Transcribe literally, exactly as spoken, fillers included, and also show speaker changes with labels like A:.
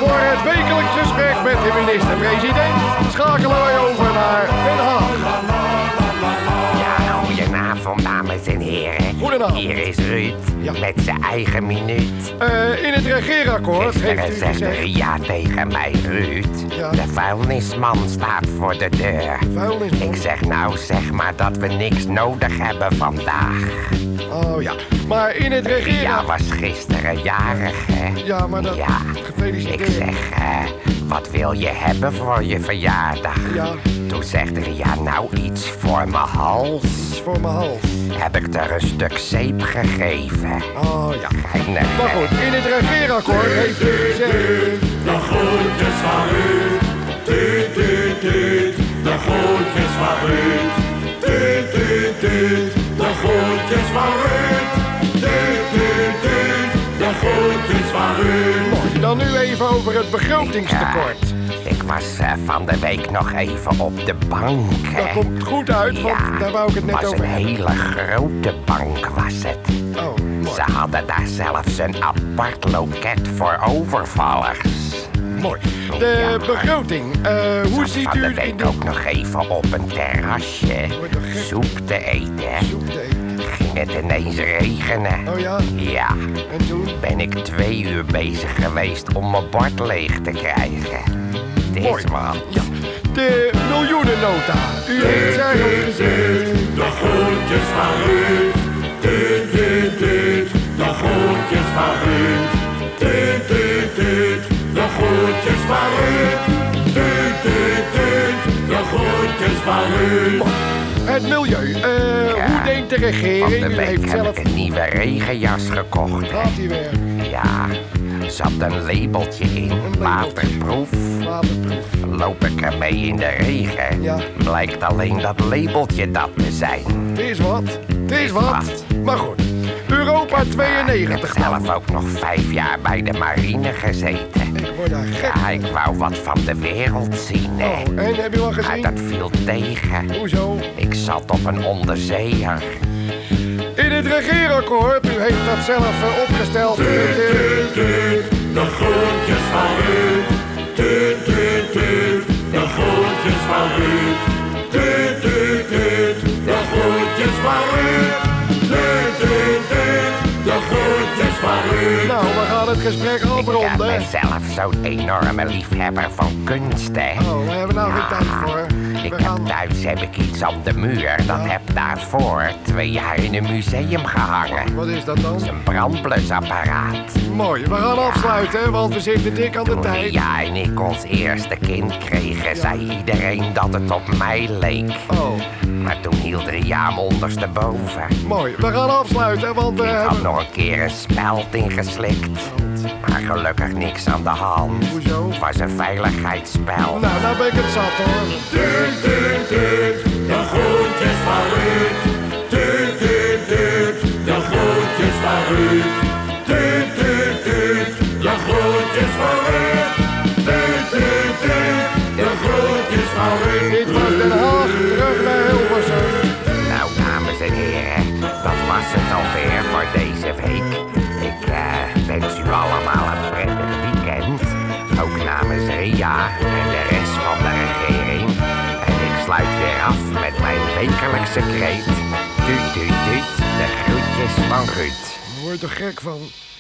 A: voor het wekelijks gesprek met de minister-president schakelen wij over naar Den Haag.
B: Ja, goedenavond, dames en heren.
A: Goedenavond.
B: Hier is Ruud,
A: Ja.
B: met zijn eigen minuut.
A: Uh, in het regeerakkoord
B: Gisteren
A: heeft u
B: zegt
A: gezegd...
B: Ria tegen mij, Ruud.
A: Ja.
B: De vuilnisman staat voor de deur.
A: Vuilnisman?
B: Ik zeg nou, zeg maar dat we niks nodig hebben vandaag.
A: Oh ja, maar in het regeerakkoord...
B: Ria was gisteren jarig, hè?
A: Ja, maar dat...
B: Ja,
A: Gefeliciteerd.
B: ik zeg, eh, wat wil je hebben voor je verjaardag?
A: Ja.
B: Toen zegt Ria, nou iets voor mijn hals.
A: Iets voor mijn hals.
B: Heb ik er een stuk zeep gegeven.
A: Oh ja.
B: Geinig,
A: Maar
B: hè?
A: goed, in het regeerakkoord heeft u gezegd...
C: De groetjes van Ruud. Tuut, tuut, tuut. De groetjes van Ruud. Tuut, tuut, tuut. De groetjes van Ruud. Tuut, tuut, tuut. De groetjes van Ruud.
A: Mooi, dan nu even over het begrotingstekort.
B: Ik, ik was eh, van de week nog even op de bank. hè.
A: Dat komt goed uit, want
B: Ja,
A: daar wou ik het net
B: was
A: over
B: een
A: hebben.
B: hele grote bank was het.
A: Oh, mooi.
B: Ze hadden daar zelfs een apart loket voor overvallers.
A: Mooi. De
B: Ja.
A: begroting, eh, hoe
B: Zat
A: ziet
B: van
A: u
B: de
A: het in
B: week
A: de...
B: ook nog even op een terrasje
A: Wordt toch gek?
B: soep te eten.
A: Soep te eten.
B: Ging het ineens regenen.
A: Oh ja?
B: Ja,
A: En toen?
B: ben ik twee uur bezig geweest om mijn bord leeg te krijgen. Dit
A: Mooi.
B: is wat.
A: Ja. De miljoenennota. U heeft zelf gezegd...
C: De groetjes van Ruud. Tuut, tuut, tuut. De groetjes van Ruud. Tuut, tuut, tuut. De groetjes van Ruud. Tuut, tuut, tuut. De groetjes van Ruud.
A: Het milieu. Eh,
B: Ja.
A: Hoe denkt de
B: Van
A: regering?
B: de
A: U
B: week
A: heeft
B: heb
A: zelf...
B: ik een nieuwe regenjas gekocht. hè.
A: Gaat hij weer.
B: Ja, er zat een labeltje in.
A: labeltje.
B: Waterproef.
A: Waterproef.
B: Loop ik ermee in de regen,
A: Ja.
B: blijkt alleen dat labeltje dat te zijn.
A: Het is wat. Het is wat.
B: wat.
A: Maar goed. Europa
B: Maar ik heb
A: tweeënnegentig dan.
B: zelf ook nog vijf jaar bij de marine gezeten.
A: Ik word daar gek
B: Ja, ik wou wat van de wereld zien, hè.
A: Oh, en heb je al
B: Maar
A: gezien?
B: dat viel tegen.
A: Hoezo?
B: Ik zat op een onderzeeër.
A: In het regeerakkoord, u heeft dat zelf eh, opgesteld. Met, eh,
C: Tuut, tuut. De groetjes van Ruud. Tuut, tuut, tuut. De groetjes van Ruud. Tuut, tuut, tuut. De groetjes van Ruud. Tuut, tuut, tuut. De groetjes van Ruud.
A: Nou, we gaan het gesprek
B: Ik ben
A: afronden.
B: zelf zo'n enorme liefhebber van kunst, hè.
A: Oh, we hebben nou geen tijd voor.
B: Ik
A: We
B: heb
A: gaan...
B: thuis heb ik iets aan de muur. Dat heb daarvoor twee jaar in een museum gehangen.
A: Wat is dat dan?
B: Een brandblusapparaat.
A: Mooi, we gaan afsluiten, want we zitten dik aan de
B: Toen
A: tijd.
B: Ria en ik ons eerste kind kregen, zei iedereen dat het op mij leek.
A: Oh,
B: Maar toen hield Ria hem ondersteboven.
A: mooi. We gaan afsluiten, want we
B: Ik had
A: hebben...
B: nog een keer een speld ingeslikt. Maar gelukkig niks aan de hand.
A: Hoezo?
B: Het was een veiligheidsspel.
A: Nou, nou ben ik het zat hoor.
C: Tuut, tuut, tuut. De groetjes van Ruud. Tuut, tuut, tuut. De groetjes van Ruud. Tuut, tuut, tuut. De groetjes van Ruud. Tuut, tuut, tuut. De groetjes van Ruud.
A: Dit was Den Haag, terug naar Hilversum.
B: Nou, dames en heren, dat was het alweer voor deze week. Ik eh, wens u allemaal een prettig weekend. Ook namens Ria en de rest van de regering. En ik sluit weer af met mijn wekelijkse kreet. Tuut, tuut, tuut, de groetjes van Ruud.
A: Daar word je toch gek van?